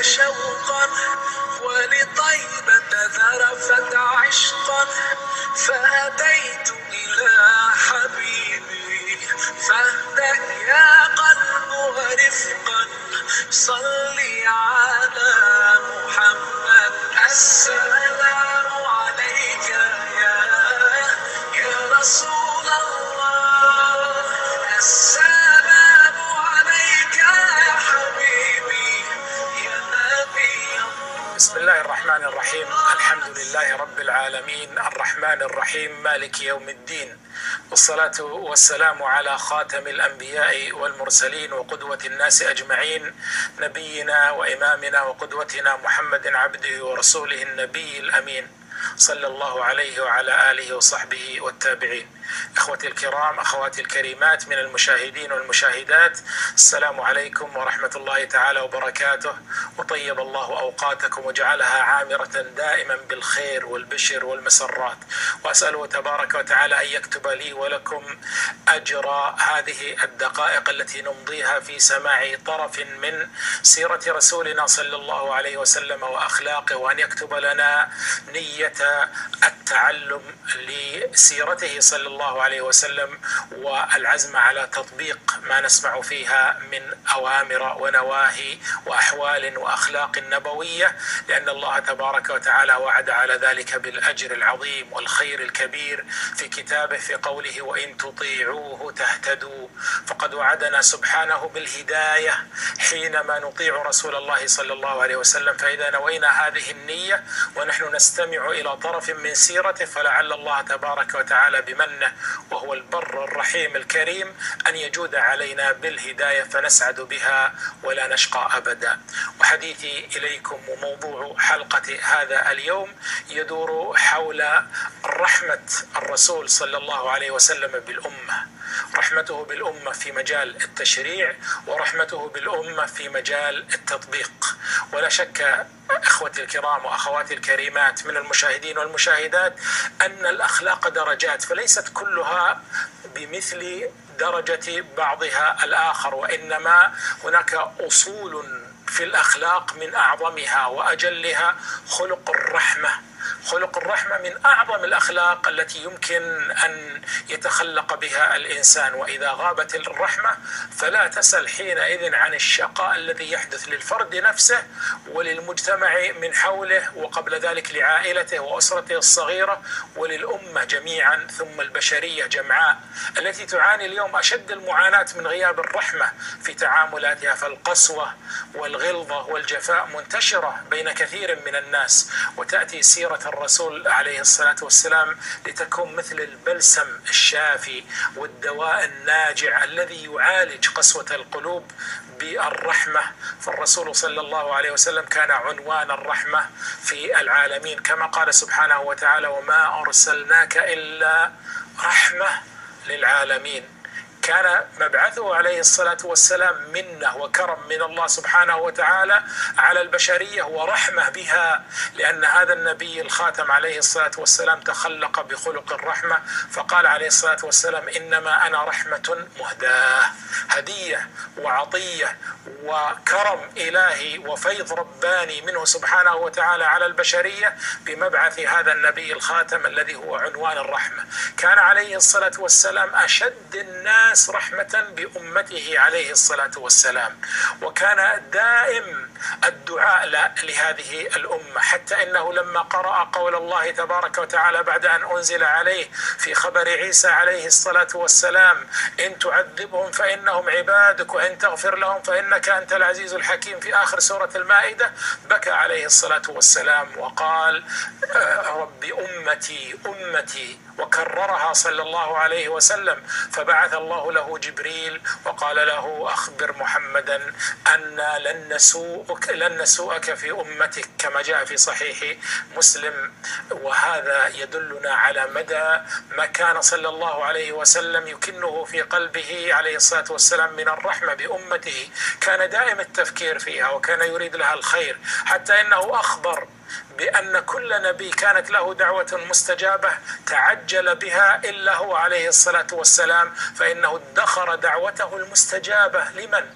شوقا ولطيبة ذرفت عشقا فأتيت إلى حبيبي فاهدأ يا قلب ورفقا صلي على محمد. السلام عليك يا رسول الله، السلام عليك يا حبيبي يا نبي الله. بسم الله الرحمن الرحيم. الحمد لله رب العالمين الرحمن الرحيم مالك يوم الدين، والصلاة والسلام على خاتم الأنبياء والمرسلين وقدوة الناس أجمعين، نبينا وإمامنا وقدوتنا محمد عبده ورسوله النبي الأمين، صلى الله عليه وعلى آله وصحبه والتابعين. إخوتي الكرام، أخواتي الكريمات من المشاهدين والمشاهدات، السلام عليكم ورحمة الله تعالى وبركاته، وطيب الله أوقاتكم وجعلها عامرة دائما بالخير والبشر والمسرات، وأسأله تبارك وتعالى أن يكتب لي ولكم أجر هذه الدقائق التي نمضيها في سماع طرف من سيرة رسولنا صلى الله عليه وسلم وأخلاقه، وأن يكتب لنا نية التعلم لسيرته صلى الله عليه وسلم والعزم على تطبيق ما نسمع فيها من أوامر ونواهي وأحوال وأخلاق نبوية، لأن الله تبارك وتعالى وعد على ذلك بالأجر العظيم والخير الكبير في كتابه في قوله وإن تطيعوه تهتدوا. فقد وعدنا سبحانه بالهداية حينما نطيع رسول الله صلى الله عليه وسلم، فإذا نوينا هذه النية ونحن نستمع إلى طرف من سيرته فلعل الله تبارك وتعالى بمنه وهو البر الرحيم الكريم أن يجود علينا بالهداية فنسعد بها ولا نشقى أبدا. وحديثي إليكم وموضوع حلقة هذا اليوم يدور حول رحمة الرسول صلى الله عليه وسلم بالأمة، رحمته بالأمة في مجال التشريع ورحمته بالأمة في مجال التطبيق. ولا شك إخوتي الكرام وأخواتي الكريمات من المشاهدين والمشاهدات أن الأخلاق درجات، فليست كلها بمثل درجة بعضها الآخر، وإنما هناك أصول في الأخلاق من أعظمها وأجلها خلق الرحمة. خلق الرحمة من أعظم الأخلاق التي يمكن أن يتخلق بها الإنسان، وإذا غابت الرحمة فلا تسل حينئذ عن الشقاء الذي يحدث للفرد نفسه وللمجتمع من حوله، وقبل ذلك لعائلته وأسرته الصغيرة وللأمة جميعا، ثم البشرية جمعاء التي تعاني اليوم أشد المعاناة من غياب الرحمة في تعاملاتها، فالقسوة والغلظة والجفاء منتشرة بين كثير من الناس. وتأتي سيرة الرسول عليه الصلاة والسلام لتكون مثل البلسم الشافي والدواء الناجع الذي يعالج قسوة القلوب بالرحمة. فالرسول صلى الله عليه وسلم كان عنوان الرحمة في العالمين، كما قال سبحانه وتعالى وما أرسلناك إلا رحمة للعالمين. كان مبعثه عليه الصلاة والسلام منة وكرم من الله سبحانه وتعالى على البشرية ورحمة بها، لأن هذا النبي الخاتم عليه الصلاة والسلام تخلق بخلق الرحمة، فقال عليه الصلاة والسلام إنما أنا رحمة مهداة، هدية وعطية وكرم إلهي وفيض رباني منه سبحانه وتعالى على البشرية بمبعث هذا النبي الخاتم الذي هو عنوان الرحمة. كان عليه الصلاة والسلام أشد الناس رحمة بأمته عليه الصلاة والسلام، وكان دائم الدعاء لهذه الأمة، حتى إنه لما قرأ قول الله تبارك وتعالى بعد أن أنزل عليه في خبر عيسى عليه الصلاة والسلام إن تعذبهم فإنهم عبادك وإن تغفر لهم فإنك أنت العزيز الحكيم في آخر سورة المائدة، بكى عليه الصلاة والسلام وقال رب أمتي أمتي، وكررها صلى الله عليه وسلم. فبعث الله له جبريل وقال له أخبر محمدا أن لن نسوءك في أمتك كما جاء في صحيح مسلم. وهذا يدلنا على مدى ما كان صلى الله عليه وسلم يكنه في قلبه عليه الصلاة والسلام من الرحمة بأمته، كان دائم التفكير فيها وكان يريد لها الخير، حتى إنه أخبر بأن كل نبي كانت له دعوة مستجابة تعجل بها إلا هو عليه الصلاة والسلام، فإنه ادخر دعوته المستجابة لمن؟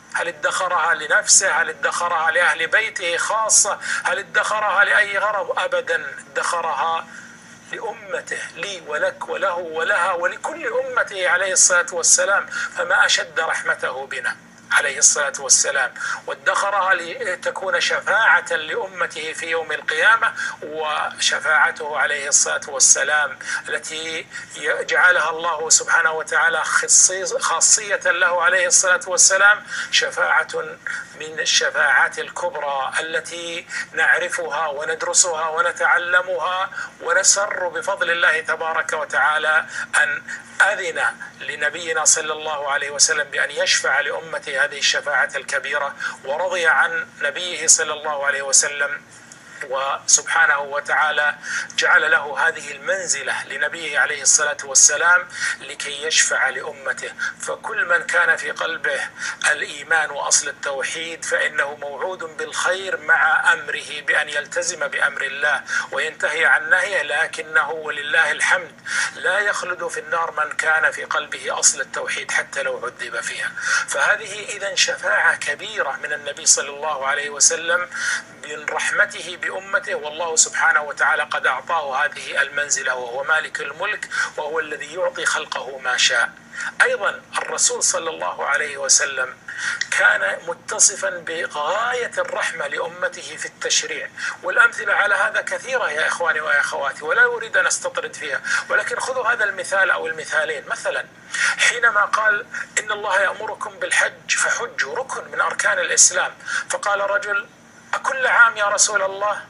هل ادخرها لنفسه؟ هل ادخرها لأهل بيته خاصة؟ هل ادخرها لأي غرض؟ أبدا، ادخرها لأمته، لي ولك وله ولها ولكل أمته عليه الصلاة والسلام. فما أشد رحمته بنا عليه الصلاة والسلام، وادخرها لتكون شفاعة لأمته في يوم القيامة، وشفاعته عليه الصلاة والسلام التي جعلها الله سبحانه وتعالى خاصية له عليه الصلاة والسلام، شفاعة من الشفاعات الكبرى التي نعرفها وندرسها ونتعلمها، ونسر بفضل الله تبارك وتعالى أن أذن لنبينا صلى الله عليه وسلم بأن يشفع لأمته هذه الشفاعة الكبيرة، ورضي عن نبيه صلى الله عليه وسلم، وسبحانه وتعالى جعل له هذه المنزلة لنبيه عليه الصلاة والسلام لكي يشفع لأمته. فكل من كان في قلبه الإيمان وأصل التوحيد فإنه موعود بالخير مع أمره بأن يلتزم بأمر الله وينتهي عن نهيه، لكنه ولله الحمد لا يخلد في النار من كان في قلبه أصل التوحيد حتى لو عذب فيها. فهذه إذن شفاعة كبيرة من النبي صلى الله عليه وسلم من رحمته بأمته، والله سبحانه وتعالى قد أعطاه هذه المنزلة، وهو مالك الملك، وهو الذي يعطي خلقه ما شاء. أيضا الرسول صلى الله عليه وسلم كان متصفا بغاية الرحمة لأمته في التشريع، والأمثلة على هذا كثيرة يا إخواني وأخواتي، ولا أريد أن أستطرد فيها، ولكن خذوا هذا المثال أو المثالين. مثلا حينما قال إن الله يأمركم بالحج فحجوا، ركن من أركان الإسلام، فقال رجل أكل عام يا رسول الله؟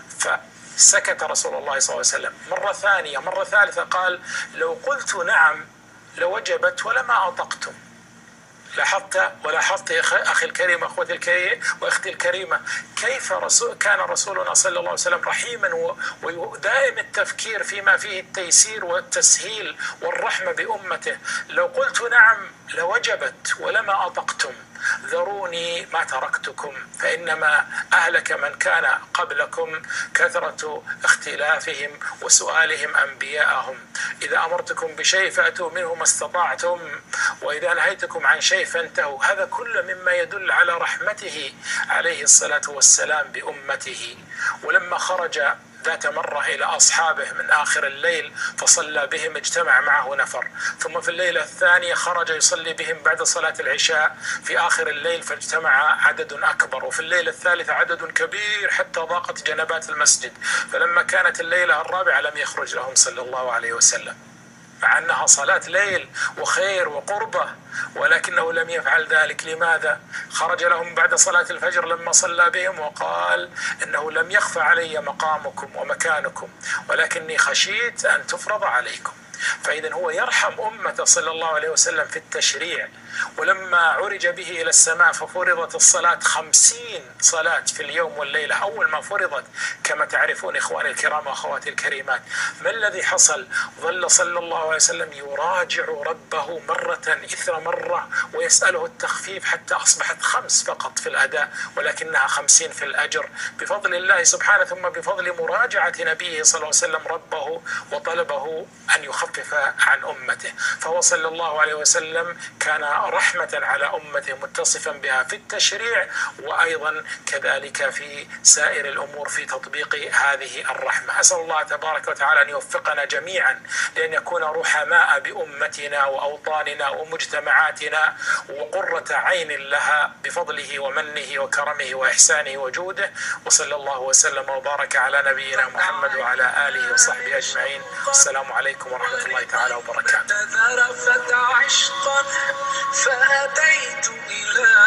فسكت رسول الله صلى الله عليه وسلم. مرة ثانية، مرة ثالثة قال لو قلت نعم لوجبت ولما أطقتم. ولاحظت أخي الكريم أخوتي الكريم وأختي الكريمة كيف كان رسولنا صلى الله عليه وسلم رحيما ودائم التفكير فيما فيه التيسير والتسهيل والرحمة بأمته. لو قلت نعم لوجبت ولما أطقتم، ذروني ما تركتكم، فإنما أهلك من كان قبلكم كثرة اختلافهم وسؤالهم أنبياءهم. إذا أمرتكم بشيء فأتوا منه ما استطعتم، وإذا نهيتكم عن شيء فانتهوا. هذا كله مما يدل على رحمته عليه الصلاة والسلام بأمته. ولما خرج ذات مرة إلى أصحابه من آخر الليل فصلى بهم، اجتمع معه نفر، ثم في الليلة الثانية خرج يصلي بهم بعد صلاة العشاء في آخر الليل فاجتمع عدد أكبر، وفي الليلة الثالثة عدد كبير حتى ضاقت جنبات المسجد. فلما كانت الليلة الرابعة لم يخرج لهم صلى الله عليه وسلم، مع أنها صلاة ليل وخير وقربة، ولكنه لم يفعل ذلك. لماذا؟ خرج لهم بعد صلاة الفجر لما صلى بهم وقال إنه لم يخفى علي مقامكم ومكانكم، ولكني خشيت أن تفرض عليكم. فإذا هو يرحم أمته صلى الله عليه وسلم في التشريع. ولما عرج به إلى السماء ففرضت الصلاة 50 صلاة في اليوم والليلة أول ما فرضت، كما تعرفون إخواني الكرام وأخواتي الكريمات. ما الذي حصل؟ ظل صلى الله عليه وسلم يراجع ربه مرة إثر مرة ويسأله التخفيف حتى أصبحت 5 فقط في الأداء، ولكنها 50 في الأجر بفضل الله سبحانه، ثم بفضل مراجعة نبيه صلى الله عليه وسلم ربه وطلبه أن يخفف عن أمته. فهو صلى الله عليه وسلم كان رحمة على أمته متصفا بها في التشريع، وأيضا كذلك في سائر الأمور في تطبيق هذه الرحمة. أسأل الله تبارك وتعالى أن يوفقنا جميعا لأن يكون رحماء بأمتنا وأوطاننا ومجتمعاتنا وقرة عين لها بفضله ومنه وكرمه وإحسانه وجوده. وصلى الله وسلم وبارك على نبينا محمد وعلى آله وصحبه أجمعين. السلام عليكم ورحمة الله تعالى وبركاته. تذرفت عشقا فأتيت إلى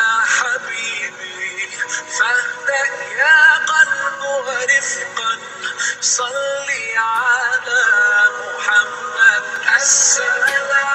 حبيبي، فاهدأ يا قلب ورفقا صلى